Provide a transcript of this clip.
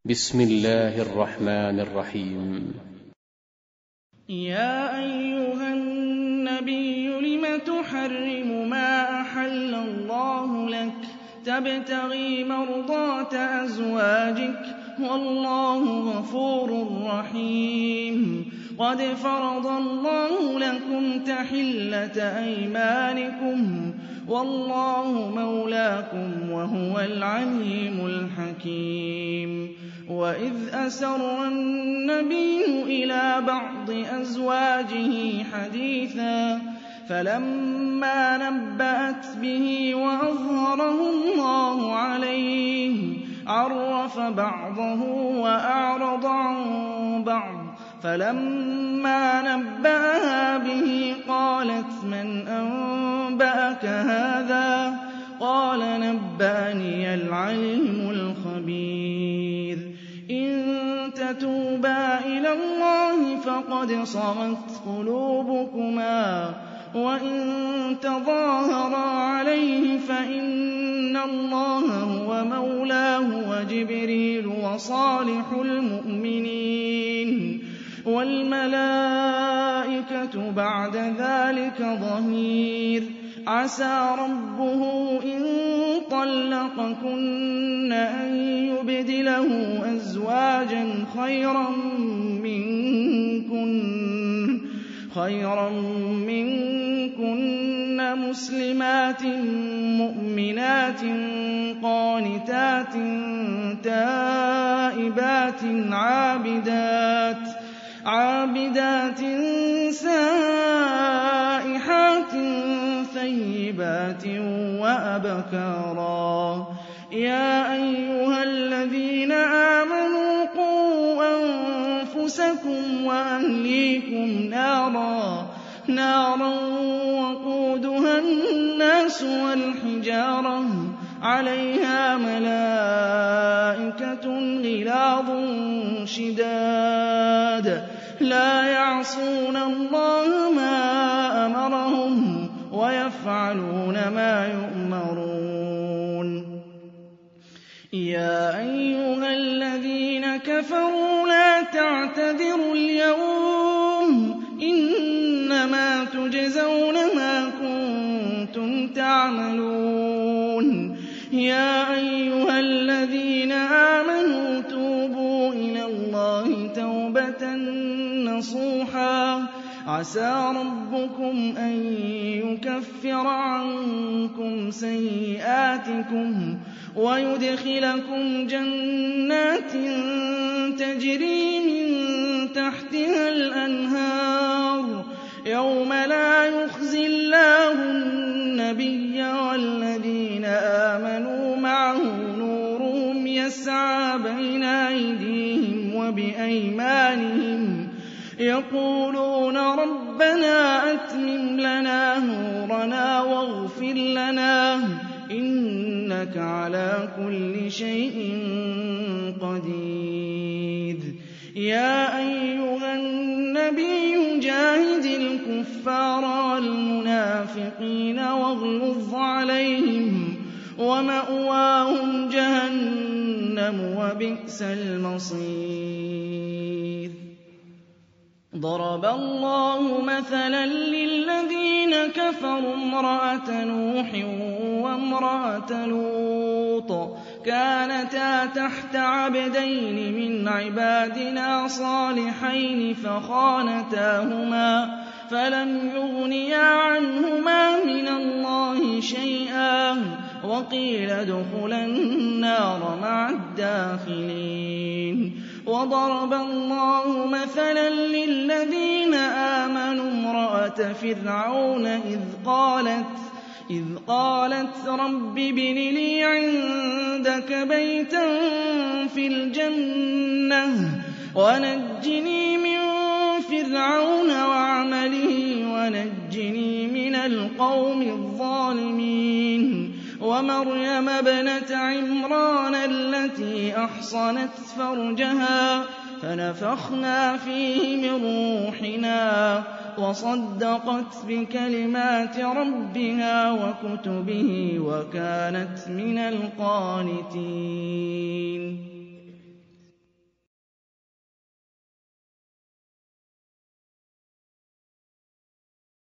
بسم الله الرحمن الرحيم. يا أيها النبي لم تحرم ما أحل الله لك تبتغي مرضات أزواجك والله غفور رحيم. قد فرض الله لكم تحلة أيمانكم والله مولاكم وهو العليم الحكيم. وإذ أسر النبي إلى بعض أزواجه حديثا فلما نبأت به وأظهره الله عليه عرف بعضه وأعرض عن بعض فلما نبأها به قالت من أنبأك هذا قال نبأني العليم الخبير. إن تتوبا إلى الله فقد صغت قلوبكما وإن تظاهرا عليه فإن الله هو مولاه وجبريل وصالح المؤمنين والملائكة بعد ذلك ظهير. عسى ربه إن طلقكن أن يبدله أزواجا خيرا منكن مسلمات مؤمنات قانتات تائبات عابدات سائحات ثيبات وأبكارا. يا أيها الذين آمنوا قوا أنفسكم وأهليكم نارا وقودها الناس والحجارة عليها ملائكة غلاظ شداد لا يعصون الله ما أمرهم ويفعلون ما يؤمرون. يا أيها الذين كفروا لا تعتذروا اليوم إنما تجزون ما كنتم تعملون. يا أيها الذين آمنوا توبوا إلى الله توبة نصوحا عسى ربكم أن يكفر عنكم سيئاتكم ويدخلكم جنات تجري من تحتها الأنهار يوم لا يخزي الله النبي والذين آمنوا معه نورهم يسعى بين أيديهم وبأيمانهم يقولون ربنا أتمم لنا نورنا واغفر لنا إنك على كل شيء قدير. يا أيها النبي جاهد الكفار والمنافقين واغلظ عليهم ومأواهم جهنم وبئس المصير. ضرب الله مثلا للذين كفروا امرأة نوح وامرأة لوط كانتا تحت عبدين من عبادنا صالحين فخانتاهما فلم يغنيا عنهما من الله شيئا وقيل ادخلا النار مع الداخلين. وضرب الله مثلا للذين آمنوا امرأة فرعون إذ قالت رب ابن لي عندك بيتا في الجنة ونجني من فرعون وعمله ونجني من القوم الظالمين. ومريم ابنة عمران التي أحصنت فرجها فنفخنا فيه من روحنا وصدقت بكلمات ربها وكتبه وكانت من القانتين.